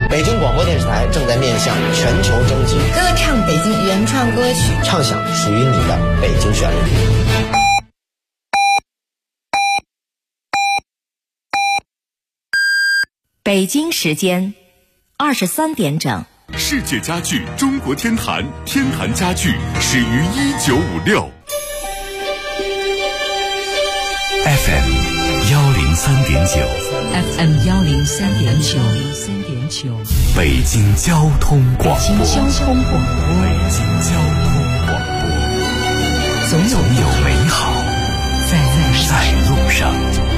北京广播电视台正在面向全球征集歌唱北京原创歌曲， 唱响属于你的北京旋律。 北京时间23点整。 世界家具中国天坛，天坛家具始于1956。FM 103.9 FM 103.9 北京交通广播。 北京交通广播。 北京交通广播。总有美好在路上。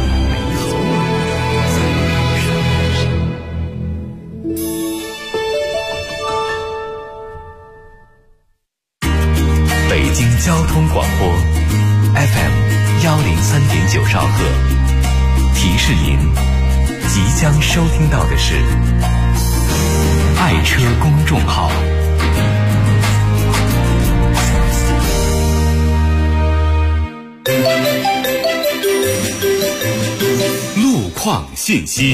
北京交通广播 FM 103.9兆赫，提示您即将收听到的是爱车公众号。路况信息。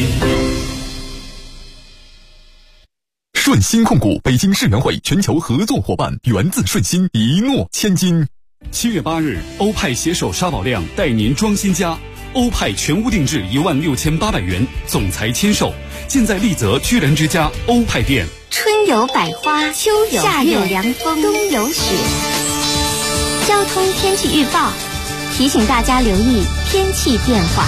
顺鑫控股北京世园会全球合作伙伴，源自顺鑫，一诺千金。 7月8日，欧派携手沙宝亮带您装新家，欧派全屋定制16800元，总裁签售，现在丽泽居然之家欧派店。 春有百花，秋有夏有凉风，冬有雪。交通天气预报提醒大家留意天气变化。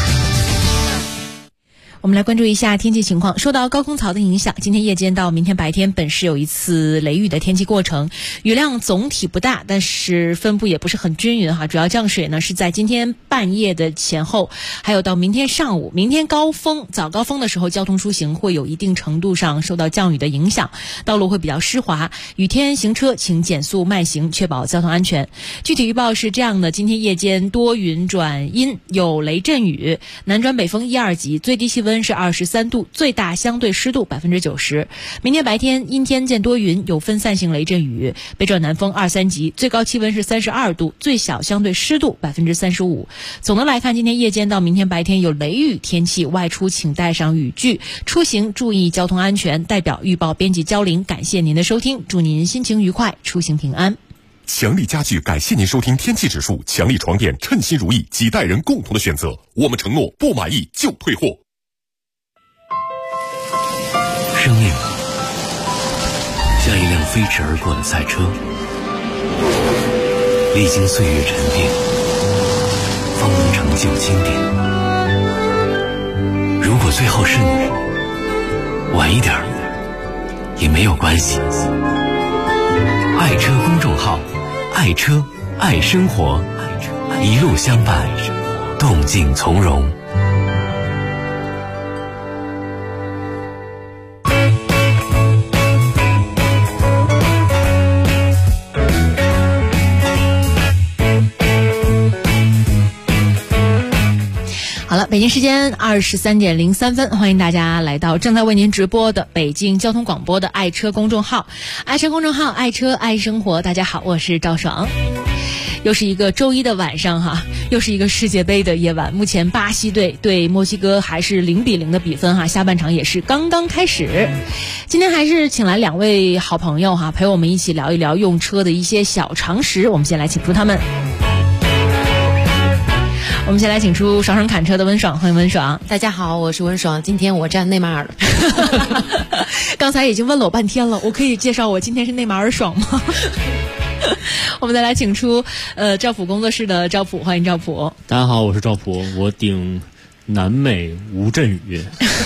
我们来关注一下天气情况。受到高空槽的影响，今天夜间到明天白天本市有一次雷雨的天气过程，雨量总体不大，但是分布也不是很均匀哈。主要降水呢是在今天半夜的前后，还有到明天上午。明天早高峰的时候，交通出行会有一定程度上受到降雨的影响，道路会比较湿滑，雨天行车请减速慢行，确保交通安全。具体预报是这样的：今天夜间多云转阴，有雷阵雨，南转北风1、2级，最低气温是23度，最大相对湿度90%。明天白天阴天见多云，有分散性雷阵雨，北转南风2、3级，最高气温是32度，最小相对湿度35%。总的来看，今天夜间到明天白天有雷雨天气，外出请带上雨具，出行注意交通安全。代表预报编辑焦玲，感谢您的收听，祝您心情愉快，出行平安。 强力家具感谢您收听天气指数，强力床垫称心如意，几代人共同的选择。我们承诺不满意就退货。 生命像一辆飞驰而过的赛车，历经岁月沉淀，方能成就经典。如果最后是你，晚一点也没有关系。爱车公众号，爱车爱生活，一路相伴，动静从容。 好了，北京时间23点03分，欢迎大家来到正在为您直播的北京交通广播的爱车公众号，爱车公众号，爱车爱生活。大家好，我是赵爽。又是一个周一的晚上哈，又是一个世界杯的夜晚。目前巴西队对墨西哥还是0-0的比分哈，下半场也是刚刚开始。今天还是请来2位好朋友哈，陪我们一起聊一聊用车的一些小常识。我们先来请出他们。我们先来请出爽爽侃车的温爽，欢迎温爽。 大家好，我是温爽，今天我站内马尔了。 刚才已经问了我半天了，我可以介绍我今天是内马尔爽吗？我们再来请出赵普工作室的赵普，欢迎赵普。 大家好，我是赵普，我顶南美无阵雨。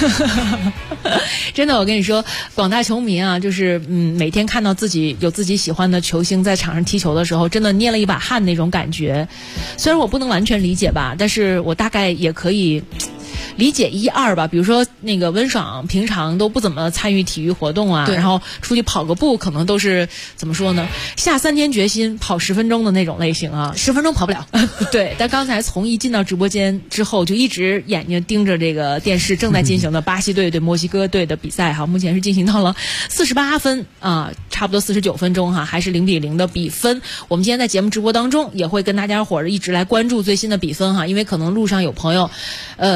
真的，我跟你说，广大球迷啊，就是每天看到有自己喜欢的球星在场上踢球的时候，真的捏了一把汗那种感觉。虽然我不能完全理解吧，但是我大概也可以理解1、2吧。比如说那个温爽平常都不怎么参与体育活动啊，然后出去跑个步可能都是怎么说呢，下3天决心跑10分钟的那种类型啊 ，10分钟跑不了。 对，但刚才从一进到直播间之后，就一直眼睛盯着这个电视正在进行的巴西队对墨西哥队的比赛哈，目前是进行到了48分啊，差不多49分钟哈，还是0-0的比分。我们今天在节目直播当中也会跟大家伙儿一直来关注最新的比分哈，因为可能路上有朋友因为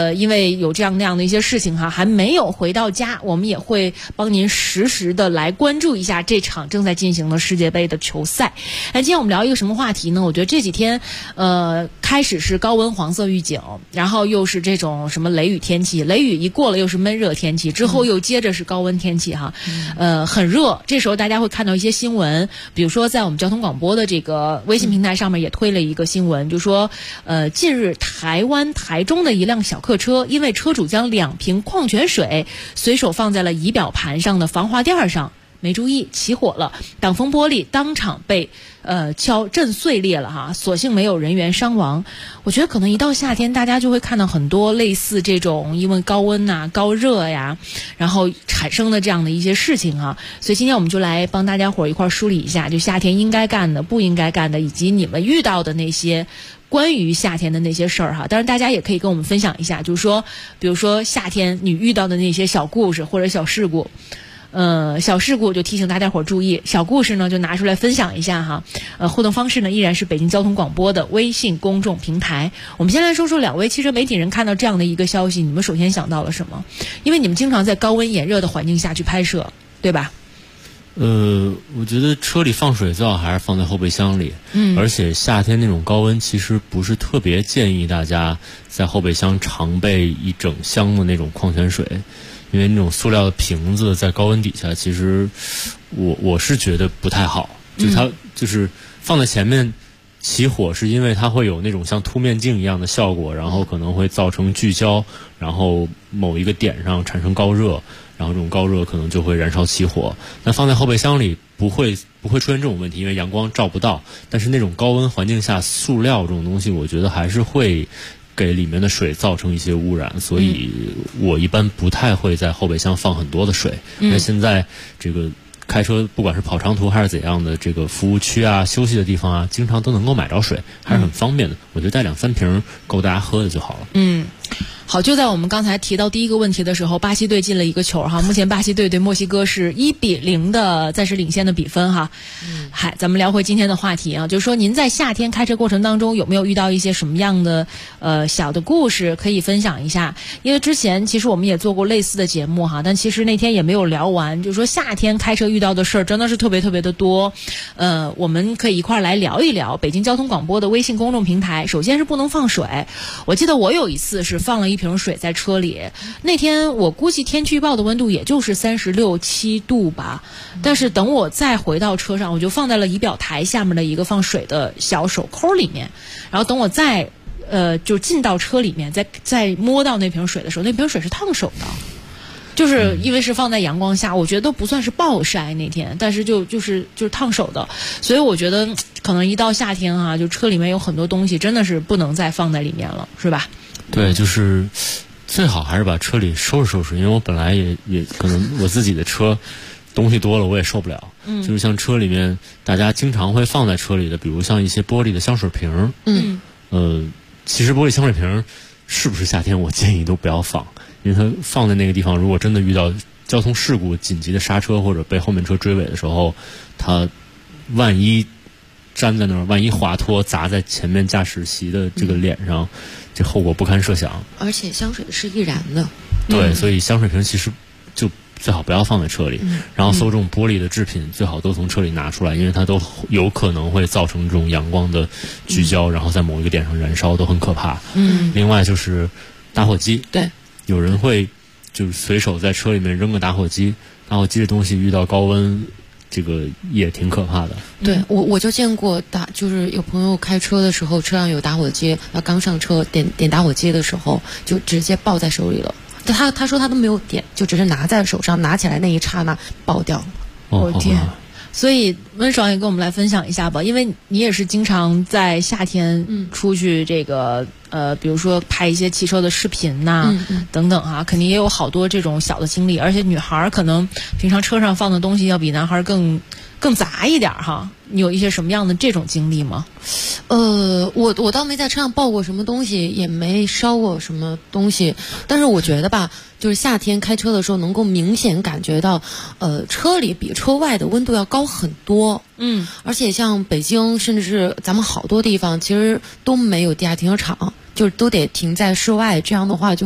为有这样那样的一些事情哈，还没有回到家，我们也会帮您实时的来关注一下这场正在进行的世界杯的球赛。今天我们聊一个什么话题呢？我觉得这几天开始是高温黄色预警，然后又是这种什么雷雨天气，雷雨一过了又是闷热天气，之后又接着是高温天气哈，很热。这时候大家会看到一些新闻，比如说在我们交通广播的这个微信平台上面也推了一个新闻，就说近日台湾台中的一辆小客车，因为车主将2瓶矿泉水随手放在了仪表盘上的防滑垫上，没注意起火了，挡风玻璃当场被震碎裂了哈，所幸没有人员伤亡。我觉得可能一到夏天，大家就会看到很多类似这种因为高温呐、高热呀，然后产生的这样的一些事情啊。所以今天我们就来帮大家伙一块梳理一下，就夏天应该干的、不应该干的，以及你们遇到的那些关于夏天的那些事儿哈。当然大家也可以跟我们分享一下，就是说比如说夏天你遇到的那些小故事或者小事故。小事故就提醒大家伙注意，小故事呢就拿出来分享一下哈。互动方式呢依然是北京交通广播的微信公众平台。我们先来说说2位汽车媒体人看到这样的一个消息，你们首先想到了什么？因为你们经常在高温炎热的环境下去拍摄，对吧？ 我觉得车里放水最好还是放在后备箱里。而且夏天那种高温，其实不是特别建议大家在后备箱常备一整箱的那种矿泉水。因为那种塑料的瓶子在高温底下，其实我是觉得不太好。就它就是放在前面起火，是因为它会有那种像凸面镜一样的效果，然后可能会造成聚焦，然后某一个点上产生高热，然后这种高热可能就会燃烧起火。那放在后备箱里不会出现这种问题，因为阳光照不到。但是那种高温环境下，塑料这种东西，我觉得还是会给里面的水造成一些污染，所以我一般不太会在后备箱放很多的水。那现在这个开车不管是跑长途还是怎样的，这个服务区啊、休息的地方啊，经常都能够买着水，还是很方便的。我觉得带2-3瓶够大家喝的就好了。 好，就在我们刚才提到第一个问题的时候，巴西队进了一个球哈。目前巴西队对墨西哥是1-0的暂时领先的比分哈。咱们聊回今天的话题啊，就是说您在夏天开车过程当中有没有遇到一些什么样的小的故事可以分享一下？因为之前其实我们也做过类似的节目哈，但其实那天也没有聊完，就是说夏天开车遇到的事儿真的是特别特别的多。我们可以一块来聊一聊。北京交通广播的微信公众平台，首先是不能放水。我记得我有一次是放了1瓶水在车里，那天我估计天气预报的温度也就是36、7度吧，但是等我再回到车上，我就放在了仪表台下面的一个放水的小手扣里面，然后等我再就进到车里面，再摸到那瓶水的时候，那瓶水是烫手的。就是因为是放在阳光下，我觉得都不算是暴晒那天，但是就是烫手的，所以我觉得可能一到夏天啊，就车里面有很多东西真的是不能再放在里面了，是吧？ 对，就是最好还是把车里收拾收拾，因为我本来也可能我自己的车东西多了，我也受不了。就是像车里面大家经常会放在车里的，比如像一些玻璃的香水瓶。其实玻璃香水瓶是不是夏天我建议都不要放，因为它放在那个地方，如果真的遇到交通事故紧急的刹车或者被后面车追尾的时候，它万一粘在那儿，万一滑脱砸在前面驾驶席的这个脸上，这后果不堪设想。 而且香水是易燃的。 对，所以香水瓶其实就最好不要放在车里。然后所有这种玻璃的制品最好都从车里拿出来，因为它都有可能会造成这种阳光的聚焦，然后在某一个点上燃烧，都很可怕。另外就是打火机。 对， 有人会就是随手在车里面扔个打火机，打火机这东西遇到高温，这个也挺可怕的。 对，我就见过就是有朋友开车的时候，车上有打火机，他刚上车点打火机的时候，就直接抱在手里了。他说他都没有点，就只是拿在手上，拿起来那一刹那爆掉了。 我天！所以温爽也跟我们来分享一下吧，因为你也是经常在夏天出去这个比如说拍一些汽车的视频呐、等等啊，肯定也有好多这种小的经历，而且女孩可能平常车上放的东西要比男孩更杂一点哈。你有一些什么样的这种经历吗？ 我倒没在车上抱过什么东西，也没烧过什么东西，但是我觉得吧，就是夏天开车的时候能够明显感觉到，车里比车外的温度要高很多。而且像北京，甚至是咱们好多地方，其实都没有地下停车场，就是都得停在室外，这样的话就会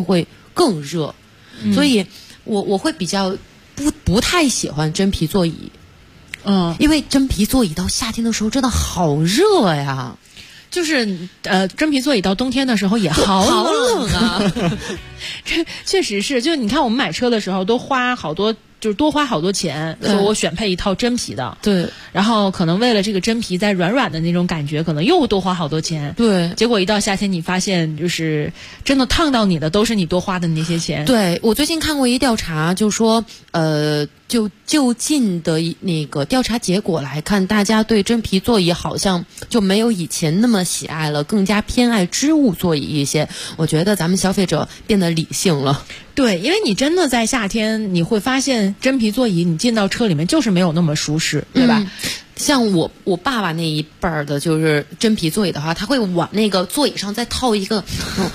更热，所以我会比较不太喜欢真皮座椅。因为真皮座椅到夏天的时候真的好热呀， 就是真皮座椅到冬天的时候也好冷啊。这确实是，就你看我们买车的时候都花好多，就是多花好多钱，说我选配一套真皮的， 对， 然后可能为了这个真皮在软软的那种感觉，可能又多花好多钱， 对， 结果一到夏天你发现就是真的烫到你的都是你多花的那些钱。 对，我最近看过一调查，就说就近的那个调查结果来看，大家对真皮座椅好像就没有以前那么喜爱了，更加偏爱织物座椅一些。我觉得咱们消费者变得理性了。 对，因为你真的在夏天你会发现真皮座椅你进到车里面就是没有那么舒适，对吧？ 像我爸爸那一辈儿的，就是真皮座椅的话，他会往那个座椅上再套一个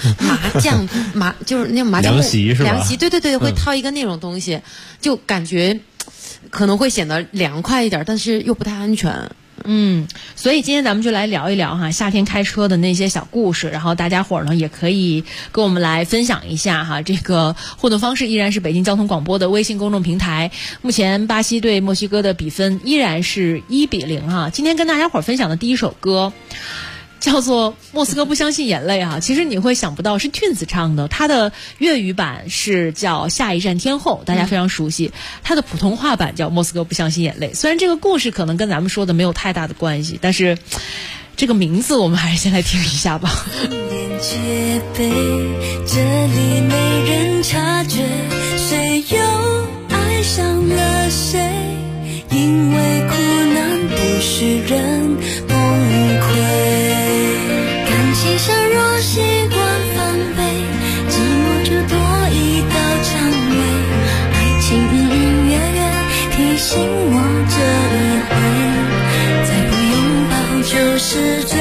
就是那种麻将凉席是吧？ 凉席，对，会套一个那种东西，就感觉可能会显得凉快一点，但是又不太安全。 所以今天咱们就来聊一聊哈夏天开车的那些小故事，然后大家伙儿呢也可以跟我们来分享一下哈。这个互动方式依然是北京交通广播的微信公众平台。目前巴西对墨西哥的比分依然是1-0哈。今天跟大家伙儿分享的第一首歌叫做《莫斯科不相信眼泪》哈，其实你会想不到是 Twins 唱的，它的粤语版是叫《下一站天后》，大家非常熟悉。它的普通话版叫《莫斯科不相信眼泪》。虽然这个故事可能跟咱们说的没有太大的关系，但是这个名字我们还是先来听一下吧。 戒备，这里没人察觉，谁又爱上了谁？因为苦难不许人崩溃。感情若习惯翻倍，寂寞就多一道蔷薇。爱情隐隐约约提醒我这一回，再不拥抱就是罪。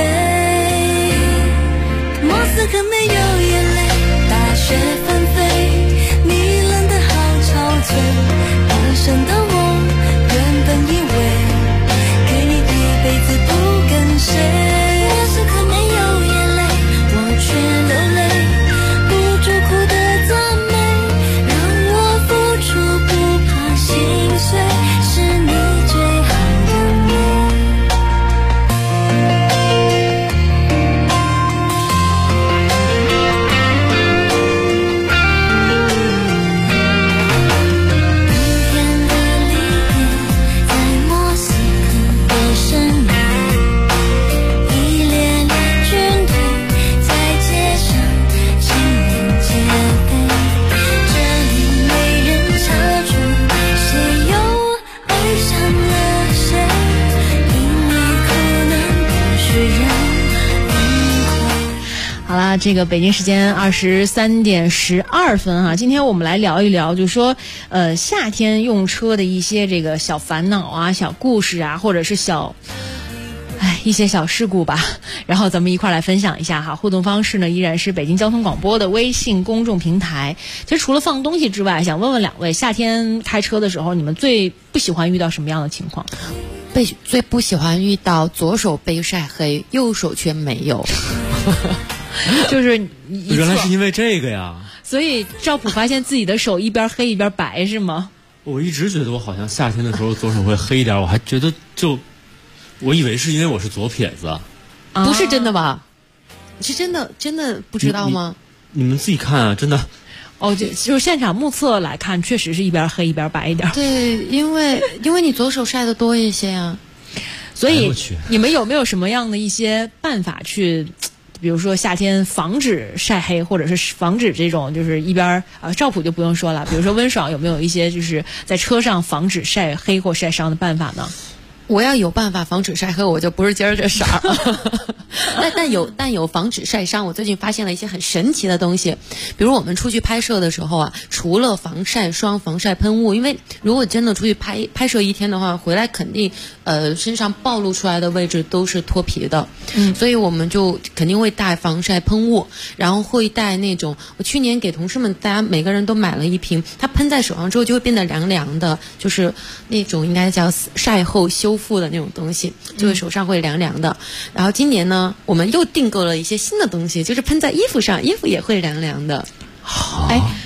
莫斯科没有眼泪，大雪纷飞，你冷得好憔悴。单身的我原本以为可以一辈子不跟谁。莫斯科没有眼泪，我却流泪，不住苦的赞美，让我付出不怕心碎，是你最好的美。 这个北京时间23点12分哈，今天我们来聊一聊，就是说，夏天用车的一些这个小烦恼啊、小故事啊，或者是一些小事故吧，然后咱们一块来分享一下哈。互动方式呢依然是北京交通广播的微信公众平台。其实除了放东西之外，想问问两位，夏天开车的时候，你们最不喜欢遇到什么样的情况？ 最不喜欢遇到左手被晒黑，右手却没有。 就是原来是因为这个呀， 所以赵普发现自己的手一边黑一边白是吗？ 我一直觉得我好像夏天的时候左手会黑一点，我还觉得我以为是因为我是左撇子。 不是真的吧？是真的不知道吗？ 你们自己看啊，真的。 就是现场目测来看，确实是一边黑一边白一点。 对，因为你左手晒的多一些啊。 所以你们有没有什么样的一些办法去？比如说夏天防止晒黑，或者是防止这种就是一边赵普就不用说了，比如说温爽有没有一些就是在车上防止晒黑或晒伤的办法呢？ 我要有办法防止晒黑，我就不是今儿这色儿。但有防止晒伤。我最近发现了一些很神奇的东西，比如我们出去拍摄的时候啊，除了防晒霜、防晒喷雾，因为如果真的出去拍摄一天的话，回来肯定身上暴露出来的位置都是脱皮的。所以我们就肯定会带防晒喷雾，然后会带那种，我去年给同事们大家每个人都买了一瓶，它喷在手上之后就会变得凉凉的，就是那种应该叫晒后修复的那种东西，就是手上会凉凉的。然后今年呢，我们又订购了一些新的东西，就是喷在衣服上，衣服也会凉凉的。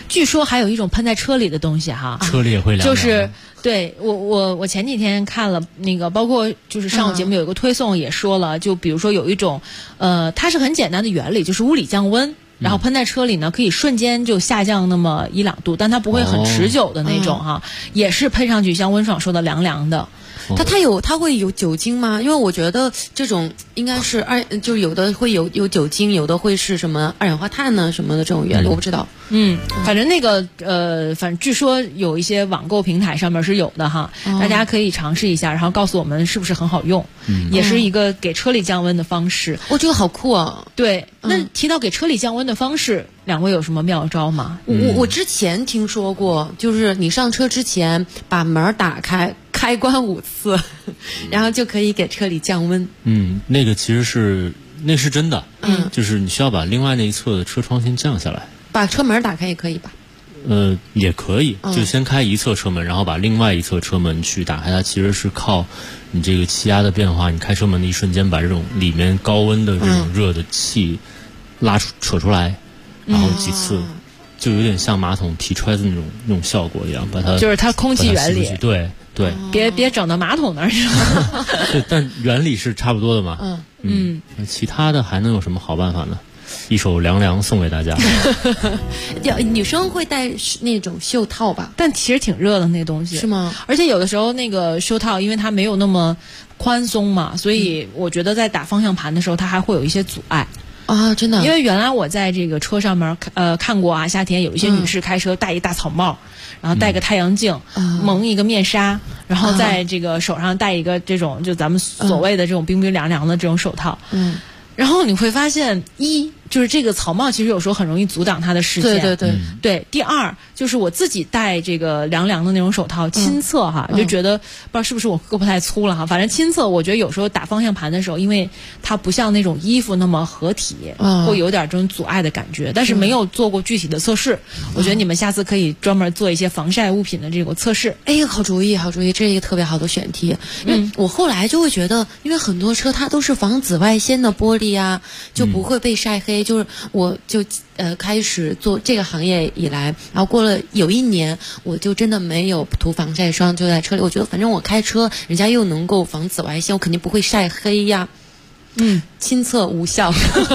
据说还有一种喷在车里的东西哈， 车里也会凉凉的。 就是对我前几天看了那个，包括就是上午节目有一个推送也说了，就比如说有一种它是很简单的原理，就是物理降温。然后喷在车里呢，可以瞬间就下降那么1-2度，但它不会很持久的那种哈，也是喷上去像温爽说的凉凉的。 它会有酒精吗？因为我觉得这种应该是就有的会有酒精，有的会是什么二氧化碳呢什么的这种原理，我不知道。 反正那个反正据说有一些网购平台上面是有的哈，大家可以尝试一下，然后告诉我们是不是很好用，也是一个给车里降温的方式。 这个好酷啊！ 对，那提到给车里降温的方式，两位有什么妙招吗？ 我之前听说过，就是你上车之前把门打开，开关5次，然后就可以给车里降温。 那个其实那是真的。就是你需要把另外那一侧的车窗先降下来。 把车门打开也可以吧？ 也可以，就先开一侧车门，然后把另外一侧车门去打开。它其实是靠你这个气压的变化，你开车门的一瞬间把这种里面高温的这种热的气扯出来，然后几次就有点像马桶提揣子那种效果一样，把它就是它空气原理。 对， 别整到马桶那儿去。 对，但原理是差不多的嘛。其他的还能有什么好办法呢？一首凉凉送给大家。 女生会戴那种袖套吧？ 但其实挺热的那东西。 是吗？ 而且有的时候那个袖套，因为它没有那么宽松嘛，所以我觉得在打方向盘的时候，它还会有一些阻碍。 真的。 因为原来我在这个车上面看过啊，夏天有一些女士开车戴一大草帽，然后戴个太阳镜，蒙一个面纱，然后在这个手上戴一个这种就咱们所谓的这种冰冰凉凉的这种手套。然后你会发现，就是这个草帽其实有时候很容易阻挡它的视线。对。第二就是我自己戴这个凉凉的那种手套，亲测哈，就觉得不知道是不是我胳膊太粗了哈，反正亲测我觉得有时候打方向盘的时候，因为它不像那种衣服那么合体，会有点这种阻碍的感觉。但是没有做过具体的测试，我觉得你们下次可以专门做一些防晒物品的这个测试。 好主意，这是一个特别好的选题。因为我后来就会觉得，因为很多车它都是防紫外线的玻璃啊，就不会被晒黑。就是我就开始做这个行业以来，然后过了有1年，我就真的没有涂防晒霜，就在车里。我觉得反正我开车，人家又能够防紫外线，我肯定不会晒黑呀。亲测无效。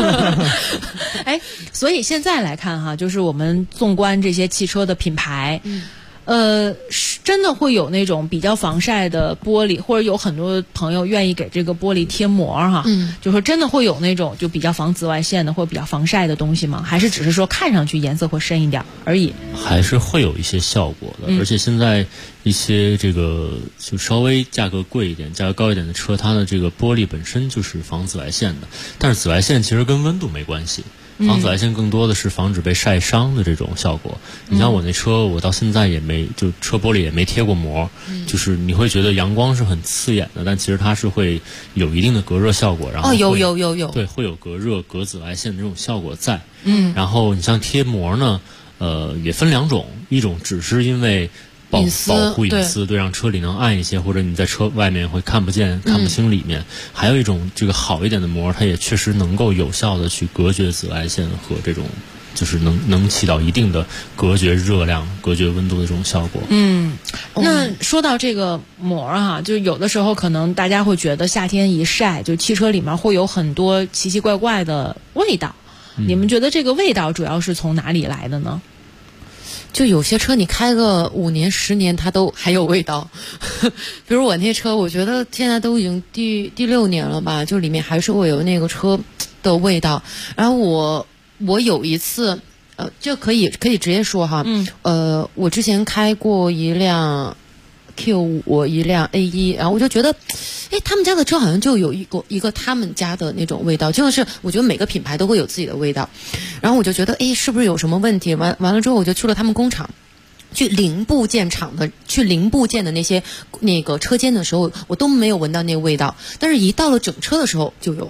所以现在来看哈，就是我们纵观这些汽车的品牌，真的会有那种比较防晒的玻璃，或者有很多朋友愿意给这个玻璃贴膜哈，就说真的会有那种就比较防紫外线的或者比较防晒的东西吗？还是只是说看上去颜色会深一点而已？ 还是会有一些效果的。而且现在一些这个就稍微价格贵一点、价格高一点的车，它的这个玻璃本身就是防紫外线的，但是紫外线其实跟温度没关系。防紫外线更多的是防止被晒伤的这种效果。你像我那车，我到现在也没就车玻璃也没贴过膜，就是你会觉得阳光是很刺眼的，但其实它是会有一定的隔热效果，然后有对，会有隔热隔紫外线的这种效果在。然后你像贴膜呢，也分2种，一种只是因为保护隐私，对，让车里能暗一些，或者你在车外面会看不见、看不清里面。还有一种这个好一点的膜，它也确实能够有效的去隔绝紫外线和这种，就是能起到一定的隔绝热量、隔绝温度的这种效果。 那说到这个膜哈，就有的时候可能大家会觉得夏天一晒，就汽车里面会有很多奇奇怪怪的味道。你们觉得这个味道主要是从哪里来的呢？ 就有些车你开个5年10年它都还有味道。比如我那车，我觉得现在都已经第6年了吧，就里面还是会有那个车的味道。然后我有一次这可以直接说哈，我之前开过一辆 Q5，一辆 A1，然后我就觉得他们家的车好像就有一个他们家的那种味道，就是我觉得每个品牌都会有自己的味道，然后我就觉得是不是有什么问题？完了之后我就去了他们工厂，去零部件的那个车间的时候，我都没有闻到那个味道，但是一到了整车的时候就有了。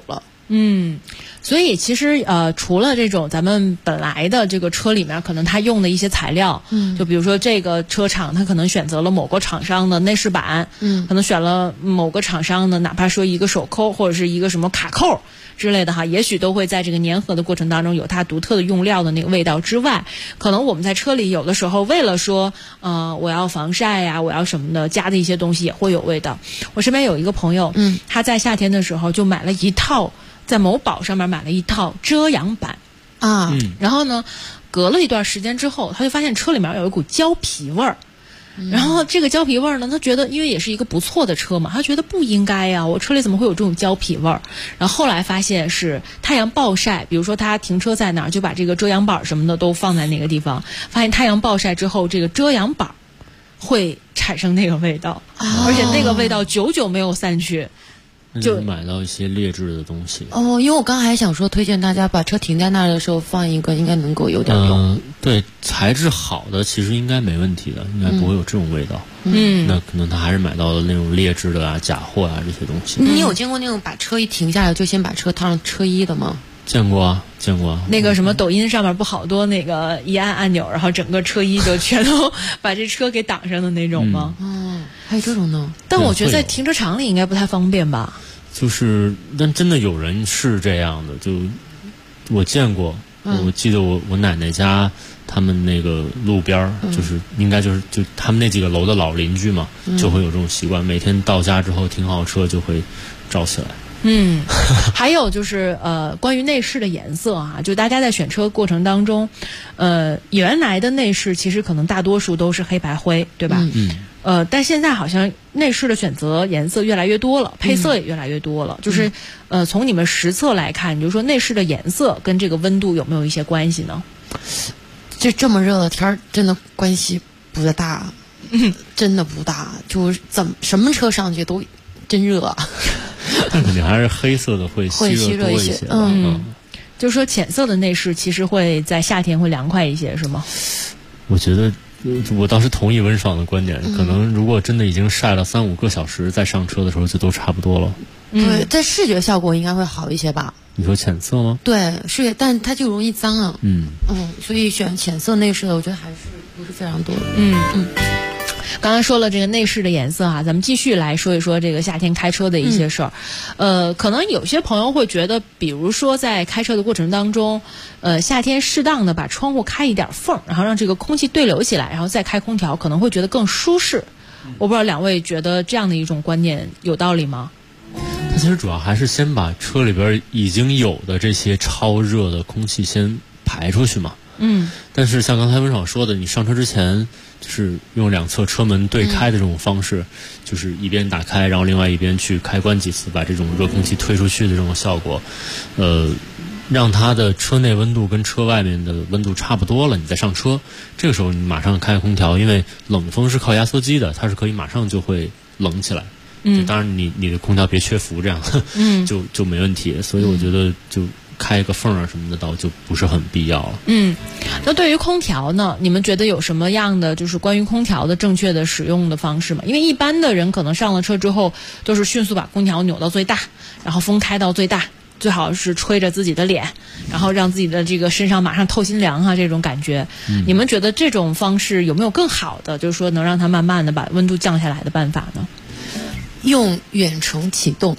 所以其实除了这种咱们本来的这个车里面可能它用的一些材料，就比如说这个车厂它可能选择了某个厂商的内饰板，可能选了某个厂商的哪怕说一个手扣或者是一个什么卡扣之类的哈，也许都会在这个粘合的过程当中有它独特的用料的那个味道之外，可能我们在车里有的时候为了说我要防晒呀，我要什么的加的一些东西也会有味道。我身边有一个朋友，他在夏天的时候就买了一套，在某宝上面买了一套遮阳板然后呢隔了一段时间之后，他就发现车里面有一股胶皮味儿。然后这个胶皮味儿呢，他觉得因为也是一个不错的车嘛，他觉得不应该呀，我车里怎么会有这种胶皮味儿？然后后来发现是太阳暴晒，比如说他停车在哪儿，就把这个遮阳板什么的都放在那个地方，发现太阳暴晒之后，这个遮阳板会产生那个味道，而且那个味道久久没有散去。 就买到一些劣质的东西因为我刚还想说推荐大家把车停在那儿的时候放一个，应该能够有点用。 对，材质好的其实应该没问题的，应该不会有这种味道。那可能他还是买到了那种劣质的假货这些东西。 你有见过那种把车一停下来就先把车套上车衣的吗？ 见过啊。 那个什么抖音上面不好多那个一按按钮，然后整个车衣就全都把这车给挡上的那种吗？ 还有这种呢？ 但我觉得在停车场里应该不太方便吧。 但真的有人是这样的，就我见过。我记得我奶奶家他们那个路边就是应该就他们那几个楼的老邻居嘛，就会有这种习惯，每天到家之后停好车就会照起来。 还有就是关于内饰的颜色就大家在选车过程当中，原来的内饰其实可能大多数都是黑白灰，对吧？但现在好像内饰的选择颜色越来越多了，配色也越来越多了。就是从你们实测来看，你就说内饰的颜色跟这个温度有没有一些关系呢？ 这么热的天儿，真的关系不大，真的不大。就是什么车上去都真热。 但肯定还是黑色的会吸热多一些。 就是说浅色的内饰其实会在夏天会凉快一些，是吗？ 我觉得我倒是同意温爽的观点，可能如果真的已经晒了3-5个小时，再上车的时候就都差不多了。 对，在视觉效果应该会好一些吧？ 你说浅色吗？ 对，是，但它就容易脏啊。所以选浅色内饰的，我觉得还是不是非常多的。 刚才说了这个内饰的颜色咱们继续来说一说这个夏天开车的一些事儿。可能有些朋友会觉得，比如说在开车的过程当中，夏天适当的把窗户开一点缝，然后让这个空气对流起来，然后再开空调，可能会觉得更舒适。我不知道两位觉得这样的一种观念有道理吗？ 它其实主要还是先把车里边已经有的这些超热的空气先排出去嘛。但是像刚才温爽说的，你上车之前就是用两侧车门对开的这种方式，就是一边打开，然后另外一边去开关几次，把这种热空气推出去的这种效果，让它的车内温度跟车外面的温度差不多了，你再上车，这个时候你马上开空调，因为冷风是靠压缩机的，它是可以马上就会冷起来。当然你的空调别缺伏，这样就没问题。所以我觉得就开个缝什么的倒就不是很必要了。 那对于空调呢，你们觉得有什么样的就是关于空调的正确的使用的方式吗？因为一般的人可能上了车之后都是迅速把空调扭到最大，然后风开到最大，最好是吹着自己的脸，然后让自己的这个身上马上透心凉这种感觉。你们觉得这种方式有没有更好的，就是说能让它慢慢的把温度降下来的办法呢？ 用远程启动。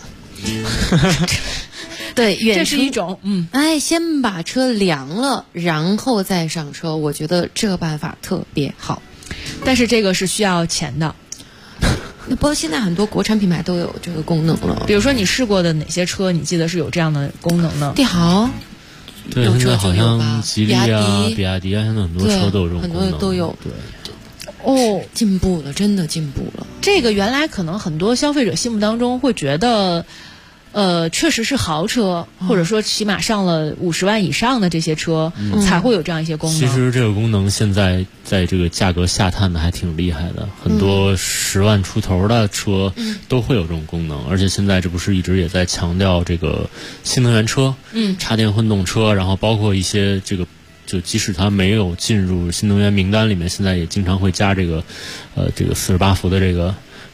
对， 这是一种先把车凉了，然后再上车。我觉得这个办法特别好， 但是这个是需要钱的。 不过现在很多国产品牌都有这个功能了。 比如说你试过的哪些车，你记得是有这样的功能呢？ 帝豪， 对，现在好像吉利比亚迪现在很多车都有这种功能， 很多都有。 对。 进步了，真的进步了。 这个原来可能很多消费者心目当中会觉得，确实是豪车，或者说起码上了50万以上的这些车，才会有这样一些功能。 其实这个功能现在在这个价格下探的还挺厉害的，很多10万出头的车都会有这种功能。而且现在这不是一直也在强调这个新能源车，插电混动车，然后包括一些这个。就即使它没有进入新能源名单里面，现在也经常会加这个48伏的这个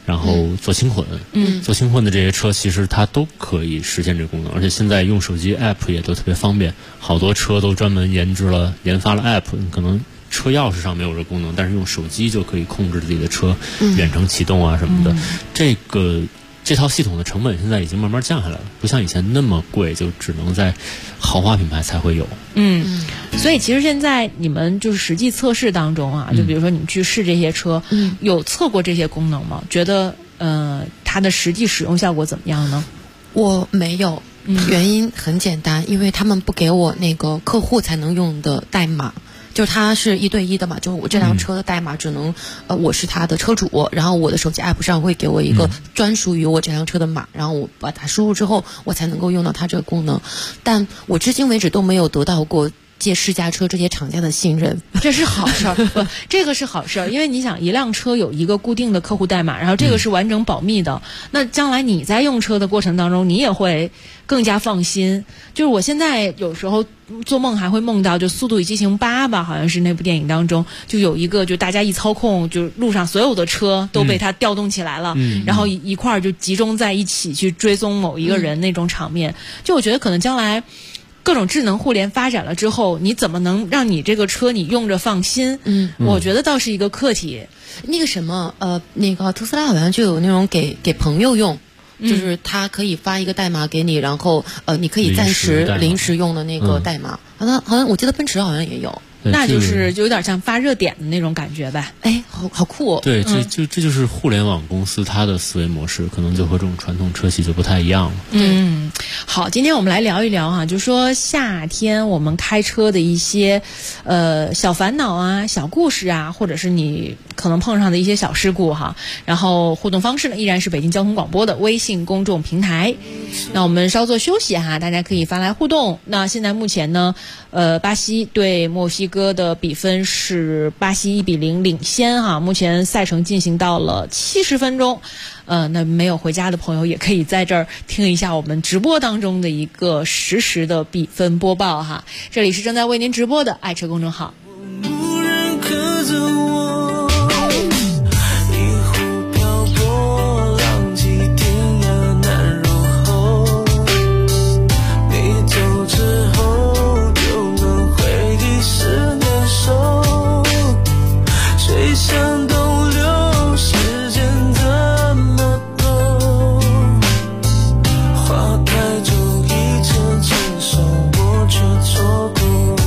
然后做轻混，做轻混的这些车其实它都可以实现这个功能，而且现在用手机 app 也都特别方便，好多车都专门研发了 app， 可能车钥匙上没有这功能，但是用手机就可以控制自己的车远程启动啊什么的。这套系统的成本现在已经慢慢降下来了，不像以前那么贵，就只能在豪华品牌才会有。 所以其实现在你们就是实际测试当中啊，就比如说你们去试这些车，有测过这些功能吗？觉得它的实际使用效果怎么样呢？ 我没有，原因很简单，因为他们不给我那个客户才能用的代码。就是它是1对1的嘛，就是我这辆车的代码只能我是它的车主，然后我的手机 app 上会给我一个专属于我这辆车的码，然后我把它输入之后，我才能够用到它这个功能。但我至今为止都没有得到过借试驾车这些厂家的信任， 这是好事儿。不，这个是好事儿，因为你想，一辆车有一个固定的客户代码，然后这个是完整保密的。那将来你在用车的过程当中，你也会更加放心。就是我现在有时候做梦还会梦到，就《速度与激情8》吧，好像是那部电影当中，就有一个就大家一操控，就路上所有的车都被它调动起来了，然后一块儿就集中在一起去追踪某一个人那种场面。就我觉得可能将来各种智能互联发展了之后，你怎么能让你这个车你用着放心？我觉得倒是一个课题。 那个什么那个特斯拉好像就有那种给朋友用，就是他可以发一个代码给你，然后你可以暂时临时用的那个代码。好像我记得奔驰好像也有。 那就是有点像发热点的那种感觉呗。 哎，好酷哦！ 对，这就是互联网公司它的思维模式，可能就和这种传统车企就不太一样了。 好，今天我们来聊一聊哈，就说夏天我们开车的一些小烦恼啊、小故事啊，或者是你可能碰上的一些小事故哈。然后互动方式呢，依然是北京交通广播的微信公众平台。那我们稍作休息哈，大家可以发来互动。那现在目前呢，巴西对墨西哥的比分是巴西1-0领先哈。目前赛程进行到了70分钟。那没有回家的朋友也可以在这儿听一下我们直播当中的一个实时的比分播报哈。这里是正在为您直播的爱车公众号。 无人可走我，一壶漂泊，浪迹天涯难入喉。你走之后，就能回忆是难受。谁想逗留时间怎么走？花开就一直成熟，我却错过。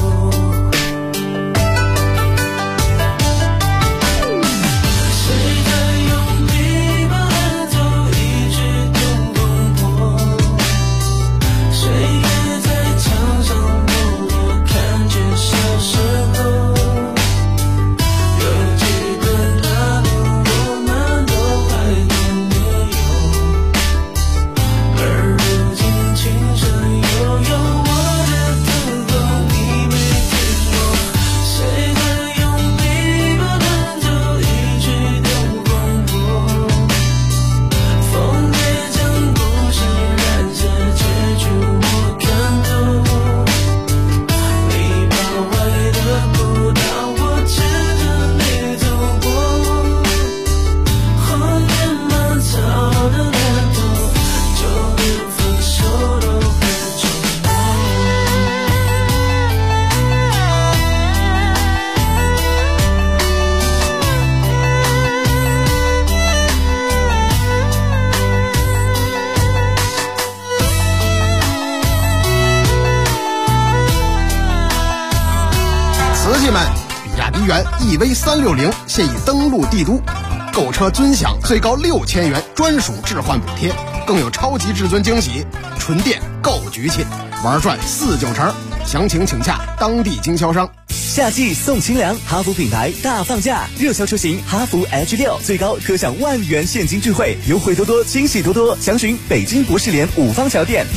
EV360现已登陆帝都，购车尊享最高6000元专属置换补贴，更有超级至尊惊喜，纯电够局气，玩转4-9成。详情请洽当地经销商。 夏季送清凉，哈弗品牌大放价，热销车型哈弗 H6最高可享10000元现金钜惠，优惠多多，惊喜多多。详询北京博士联5方桥店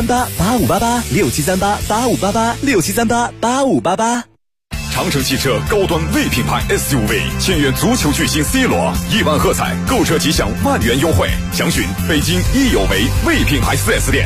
673885886738858867388588。 长城汽车高端 V 品牌 SUV 签约足球巨星 C 罗，1万喝彩，购车即享10000元优惠。详询北京益友维 V 品牌 4S 店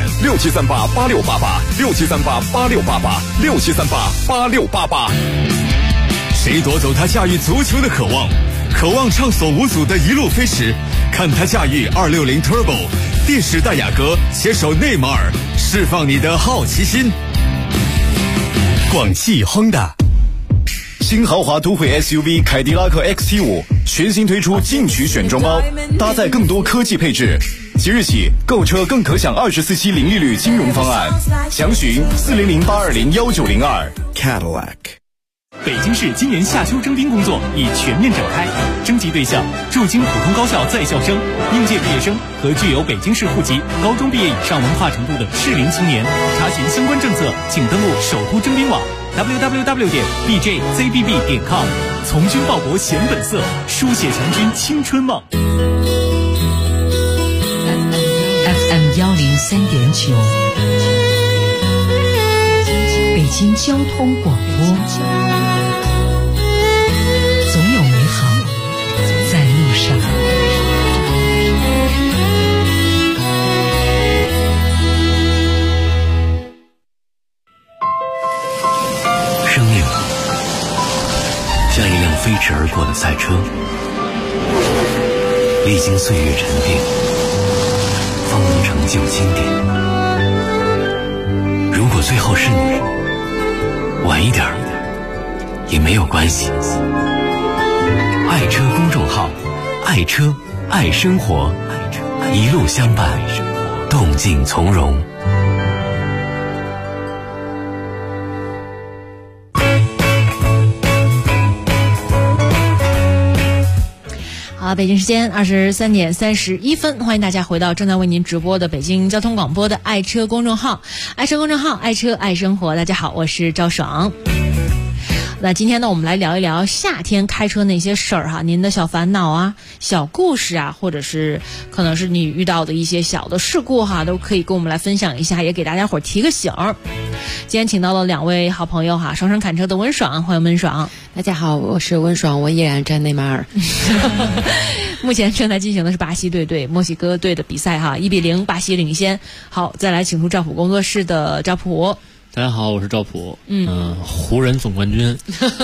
67388688，67388688，67388688。 谁夺走他驾驭足球的渴望？渴望畅所无阻的一路飞驰， 看他驾驭260 Turbo， 第10代雅阁携手内马尔，释放你的好奇心。广汽Honda。新豪华都会 SUV 凯迪拉克 XT5 全新推出进取选装包，搭载更多科技配置。即日起购车更可享24期零利率金融方案，详询400-820-1902 Cadillac。 北京市今年夏秋征兵工作已全面展开，征集对象驻京普通高校在校生、应届毕业生和具有北京市户籍、高中毕业以上文化程度的适龄青年。查询相关政策，请登录首都征兵网 www.bjzbb.com。从军报国显本色，书写强军青春梦。 FM 103.9，北京交通广播，总有美好在路上。 生命像一辆飞驰而过的赛车，历经岁月沉淀，方能成就经典。如果最后是你，晚一点也没有关系。爱车公众号，爱车爱生活，一路相伴，动静从容。 好，北京时间23点31分，欢迎大家回到正在为您直播的北京交通广播的爱车公众号，爱车公众号，爱车爱生活。大家好，我是赵爽。那今天呢，我们来聊一聊夏天开车那些事儿哈，您的小烦恼啊、小故事啊，或者是可能是你遇到的一些小的事故哈，都可以跟我们来分享一下，也给大家伙儿提个醒儿。今天请到了2位好朋友哈，双生侃车的温爽，欢迎温爽。 大家好，我是温爽，我依然站内马尔。 目前正在进行的是巴西队对墨西哥队的比赛哈，1-0巴西领先。好，再来请出赵普工作室的赵普。 大家好，我是赵普。湖人总冠军。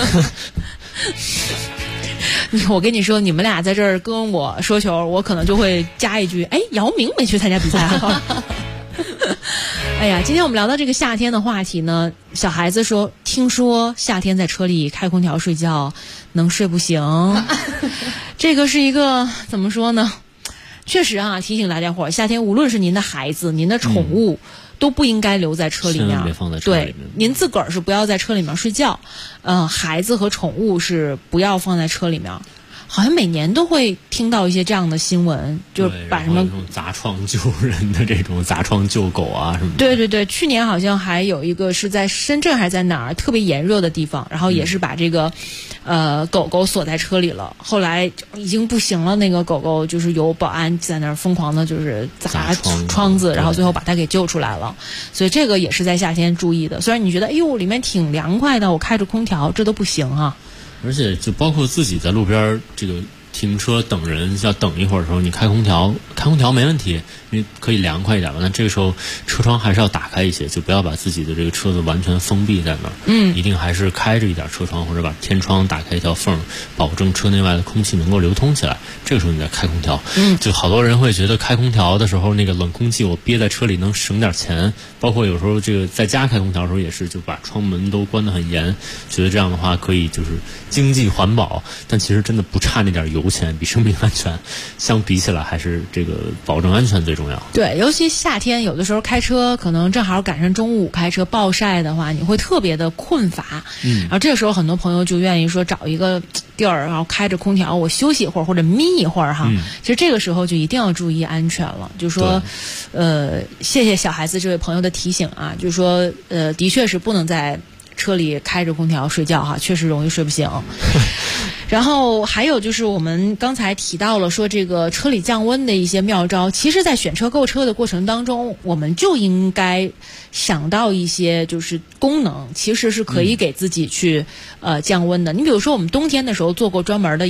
我跟你说，你们俩在这儿跟我说球，我可能就会加一句：哎，姚明没去参加比赛啊。哎呀，今天我们聊到这个夏天的话题呢，小孩子说，听说夏天在车里开空调睡觉能睡不醒。这个是一个怎么说呢？确实啊，提醒大家伙，夏天无论是您的孩子、您的宠物，都不应该留在车里面， 别放在车里面。 对，您自个儿是不要在车里面睡觉，孩子和宠物是不要放在车里面。好像每年都会听到一些这样的新闻，就是把什么砸窗救人的这种砸窗救狗啊什么的。 对对对，去年好像还有一个是在深圳还是在哪儿特别炎热的地方，然后也是把这个狗狗锁在车里了，后来已经不行了，那个狗狗就是有保安在那儿疯狂的就是砸窗子，然后最后把它给救出来了。所以这个也是在夏天注意的。虽然你觉得哎呦里面挺凉快的，我开着空调，这都不行啊。 而且就包括自己在路边这个停车等人要等一会儿的时候，你开空调没问题，因为可以凉快一点嘛。那这个时候车窗还是要打开一些，就不要把自己的这个车子完全封闭在那儿。一定还是开着一点车窗，或者把天窗打开一条缝，保证车内外的空气能够流通起来。这个时候你再开空调。就好多人会觉得开空调的时候，那个冷空气我憋在车里能省点钱。包括有时候这个在家开空调的时候也是，就把窗门都关得很严，觉得这样的话可以就是经济环保，但其实真的不差那点油钱，比生命安全相比起来，还是这个保证安全最重要。 对，尤其夏天有的时候开车可能正好赶上中午开车暴晒的话，你会特别的困乏。然后这个时候很多朋友就愿意说找一个地儿，然后开着空调我休息一会儿或者眯一会儿哈。其实这个时候就一定要注意安全了。就说谢谢小孩子这位朋友的提醒啊，就是说的确是不能在车里开着空调睡觉哈，确实容易睡不醒。然后还有就是我们刚才提到了说这个车里降温的一些妙招，其实在选车购车的过程当中，我们就应该想到一些就是功能，其实是可以给自己去降温的。你比如说我们冬天的时候做过专门的